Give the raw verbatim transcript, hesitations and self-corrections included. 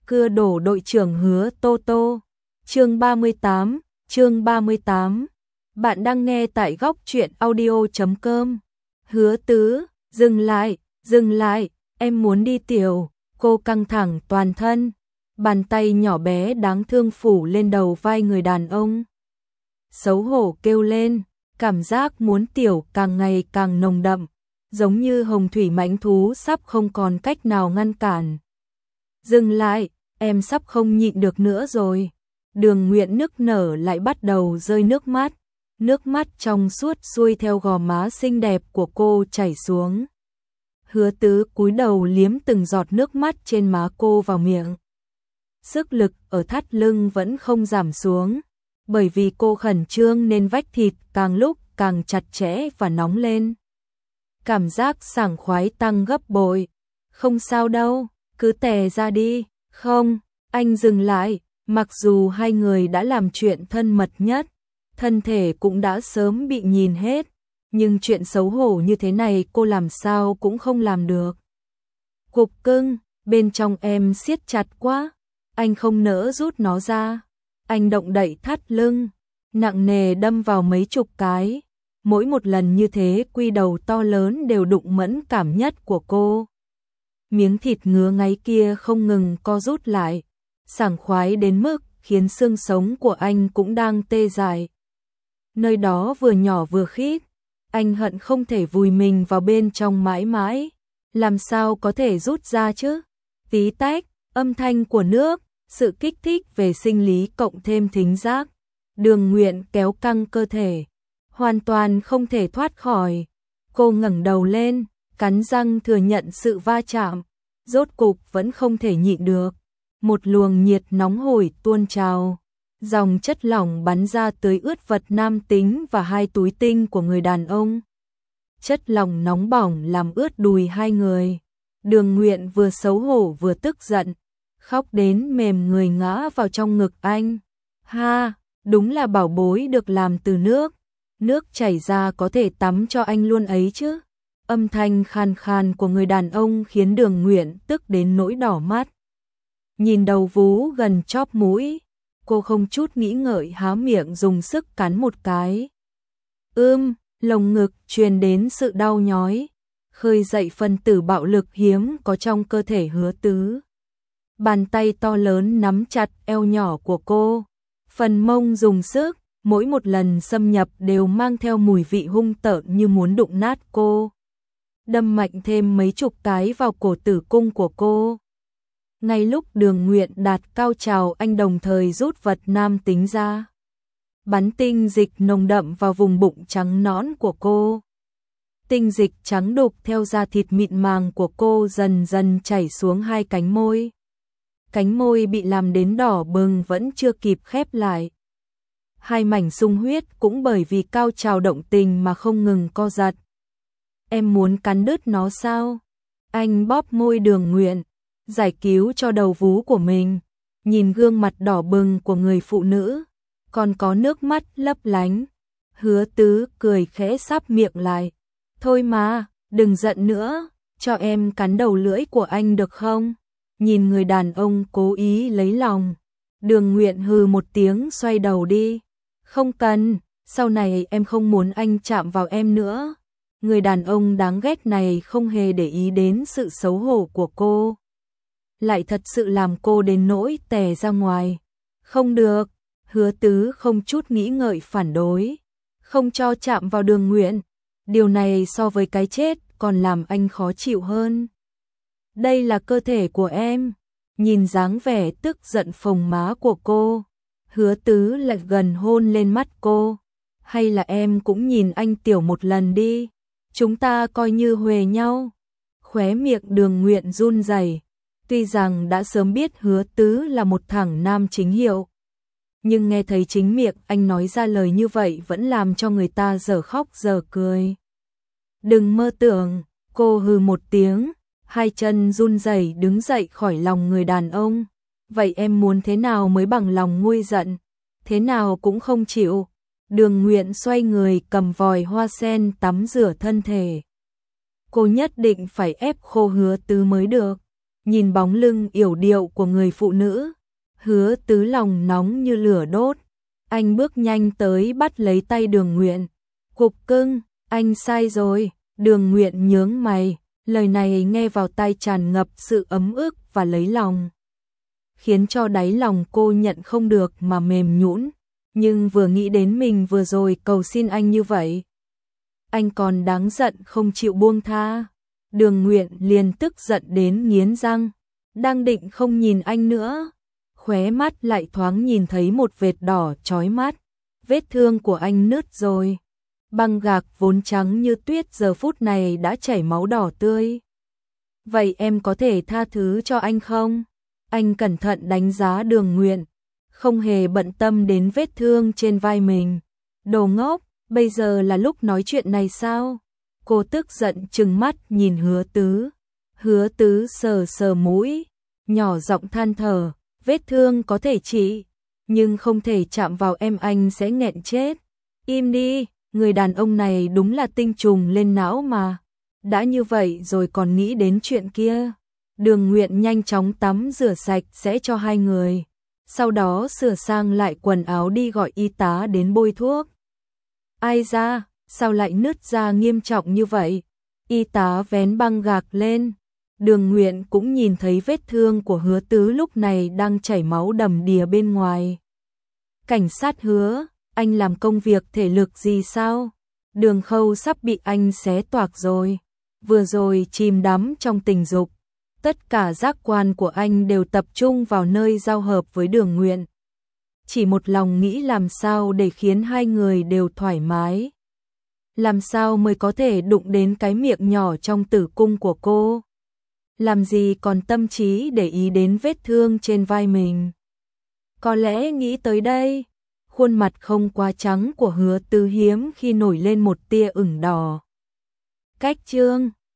Cưa đổ đội trưởng Hứa Tô Tô. Chương ba mươi tám, chương ba mươi tám. Bạn đang nghe tại góc truyện audio chấm com. Hứa Tứ, dừng lại, dừng lại, em muốn đi tiểu. Cô căng thẳng toàn thân, bàn tay nhỏ bé đáng thương phủ lên đầu vai người đàn ông. Xấu hổ kêu lên, cảm giác muốn tiểu càng ngày càng nồng đậm, giống như hồng thủy mãnh thú sắp không còn cách nào ngăn cản. Dừng lại, em sắp không nhịn được nữa rồi. Đường Nguyện nức nở lại bắt đầu rơi nước mắt, nước mắt trong suốt xuôi theo gò má xinh đẹp của cô chảy xuống. Hứa Tứ cúi đầu liếm từng giọt nước mắt trên má cô vào miệng. Sức lực ở thắt lưng vẫn không giảm xuống, bởi vì cô khẩn trương nên vách thịt càng lúc càng chặt chẽ và nóng lên. Cảm giác sảng khoái tăng gấp bội. Không sao đâu, cứ tè ra đi. Không, anh dừng lại, mặc dù hai người đã làm chuyện thân mật nhất, thân thể cũng đã sớm bị nhìn hết, nhưng chuyện xấu hổ như thế này cô làm sao cũng không làm được. Cục cưng, bên trong em siết chặt quá, anh không nỡ rút nó ra. Anh động đậy thắt lưng, nặng nề đâm vào mấy chục cái. Mỗi một lần như thế quy đầu to lớn đều đụng mẫn cảm nhất của cô. Miếng thịt ngứa ngáy kia không ngừng co rút lại, sảng khoái đến mức khiến xương sống của anh cũng đang tê dại. Nơi đó vừa nhỏ vừa khít, anh hận không thể vùi mình vào bên trong mãi mãi, làm sao có thể rút ra chứ? Tí tách, âm thanh của nước, sự kích thích về sinh lý cộng thêm thính giác. Đường Nguyện kéo căng cơ thể, hoàn toàn không thể thoát khỏi. Cô ngẩng đầu lên, cắn răng thừa nhận sự va chạm, rốt cục vẫn không thể nhịn được. Một luồng nhiệt nóng hổi tuôn trào, dòng chất lỏng bắn ra tưới ướt vật nam tính và hai túi tinh của người đàn ông. Chất lỏng nóng bỏng làm ướt đùi hai người. Đường Nguyện vừa xấu hổ vừa tức giận, khóc đến mềm người ngã vào trong ngực anh. Ha, đúng là bảo bối được làm từ nước, nước chảy ra có thể tắm cho anh luôn ấy chứ. Âm thanh khàn khàn của người đàn ông khiến Đường Nguyện tức đến nỗi đỏ mắt. Nhìn đầu vú gần chóp mũi, cô không chút nghĩ ngợi há miệng dùng sức cắn một cái. Ưm, lồng ngực truyền đến sự đau nhói, khơi dậy phân tử bạo lực hiếm có trong cơ thể Hứa Tứ. Bàn tay to lớn nắm chặt eo nhỏ của cô, phần mông dùng sức, mỗi một lần xâm nhập đều mang theo mùi vị hung tợn như muốn đụng nát cô. Đâm mạnh thêm mấy chục cái vào cổ tử cung của cô. Ngay lúc Đường Nguyện đạt cao trào, anh đồng thời rút vật nam tính ra, bắn tinh dịch nồng đậm vào vùng bụng trắng nõn của cô. Tinh dịch trắng đục theo da thịt mịn màng của cô dần dần chảy xuống hai cánh môi. Cánh môi bị làm đến đỏ bừng vẫn chưa kịp khép lại. Hai mảnh sung huyết cũng bởi vì cao trào động tình mà không ngừng co giật. Em muốn cắn đứt nó sao? Anh bóp môi Đường Nguyện, giải cứu cho đầu vú của mình. Nhìn gương mặt đỏ bừng của người phụ nữ, còn có nước mắt lấp lánh. Hứa Tứ cười khẽ sắp miệng lại. Thôi mà, đừng giận nữa, cho em cắn đầu lưỡi của anh được không? Nhìn người đàn ông cố ý lấy lòng, Đường Nguyện hừ một tiếng xoay đầu đi. Không cần, sau này em không muốn anh chạm vào em nữa. Người đàn ông đáng ghét này không hề để ý đến sự xấu hổ của cô, lại thật sự làm cô đến nỗi tè ra ngoài. Không được, Hứa Tứ không chút nghĩ ngợi phản đối, không cho chạm vào Đường Nguyện. Điều này so với cái chết còn làm anh khó chịu hơn. Đây là cơ thể của em. Nhìn dáng vẻ tức giận phồng má của cô, Hứa Tứ lại gần hôn lên mắt cô. Hay là em cũng nhìn anh tiểu một lần đi, chúng ta coi như huề nhau. Khóe miệng Đường Nguyện run rẩy. Tuy rằng đã sớm biết Hứa Tứ là một thằng nam chính hiệu, nhưng nghe thấy chính miệng anh nói ra lời như vậy vẫn làm cho người ta dở khóc dở cười. Đừng mơ tưởng, cô hừ một tiếng, hai chân run rẩy đứng dậy khỏi lòng người đàn ông. Vậy em muốn thế nào mới bằng lòng nguôi giận? Thế nào cũng không chịu. Đường Nguyện xoay người cầm vòi hoa sen tắm rửa thân thể. Cô nhất định phải ép khô Hứa Tứ mới được. nhìn bóng lưng yểu điệu của người phụ nữ, Hứa Tứ lòng nóng như lửa đốt. Anh bước nhanh tới bắt lấy tay Đường Nguyện. Cục cưng, anh sai rồi. Đường Nguyện nhướng mày, lời này nghe vào tai tràn ngập sự ấm ức và lấy lòng, khiến cho đáy lòng cô nhận không được mà mềm nhũn. Nhưng vừa nghĩ đến mình vừa rồi cầu xin anh như vậy, anh còn đáng giận không chịu buông tha. Đường Nguyện liền tức giận đến nghiến răng, đang định không nhìn anh nữa, khóe mắt lại thoáng nhìn thấy một vệt đỏ chói mắt. Vết thương của anh nứt rồi. Băng gạc vốn trắng như tuyết giờ phút này đã chảy máu đỏ tươi. Vậy em có thể tha thứ cho anh không? Anh cẩn thận đánh giá Đường Nguyện, không hề bận tâm đến vết thương trên vai mình. Đồ ngốc, bây giờ là lúc nói chuyện này sao? Cô tức giận trừng mắt nhìn Hứa Tứ. Hứa Tứ sờ sờ mũi, nhỏ giọng than thở, vết thương có thể trị, nhưng không thể chạm vào em, anh sẽ nghẹn chết. Im đi, người đàn ông này đúng là tinh trùng lên não mà. Đã như vậy rồi còn nghĩ đến chuyện kia. Đường Nguyện nhanh chóng tắm rửa sạch sẽ cho hai người, sau đó sửa sang lại quần áo đi gọi y tá đến bôi thuốc. Ai da, sao lại nứt ra nghiêm trọng như vậy? Y tá vén băng gạc lên. Đường Nguyện cũng nhìn thấy vết thương của Hứa Tứ lúc này đang chảy máu đầm đìa bên ngoài. Cảnh sát Hứa, anh làm công việc thể lực gì sao? Đường Khâu sắp bị anh xé toạc rồi. Vừa rồi chìm đắm trong tình dục, tất cả giác quan của anh đều tập trung vào nơi giao hợp với Đường Nguyện. Chỉ một lòng nghĩ làm sao để khiến hai người đều thoải mái. Làm sao mới có thể đụng đến cái miệng nhỏ trong tử cung của cô. Làm gì còn tâm trí để ý đến vết thương trên vai mình. Có lẽ nghĩ tới đây, khuôn mặt không quá trắng của Hứa Tứ hiếm khi nổi lên một tia ửng đỏ. Cách chương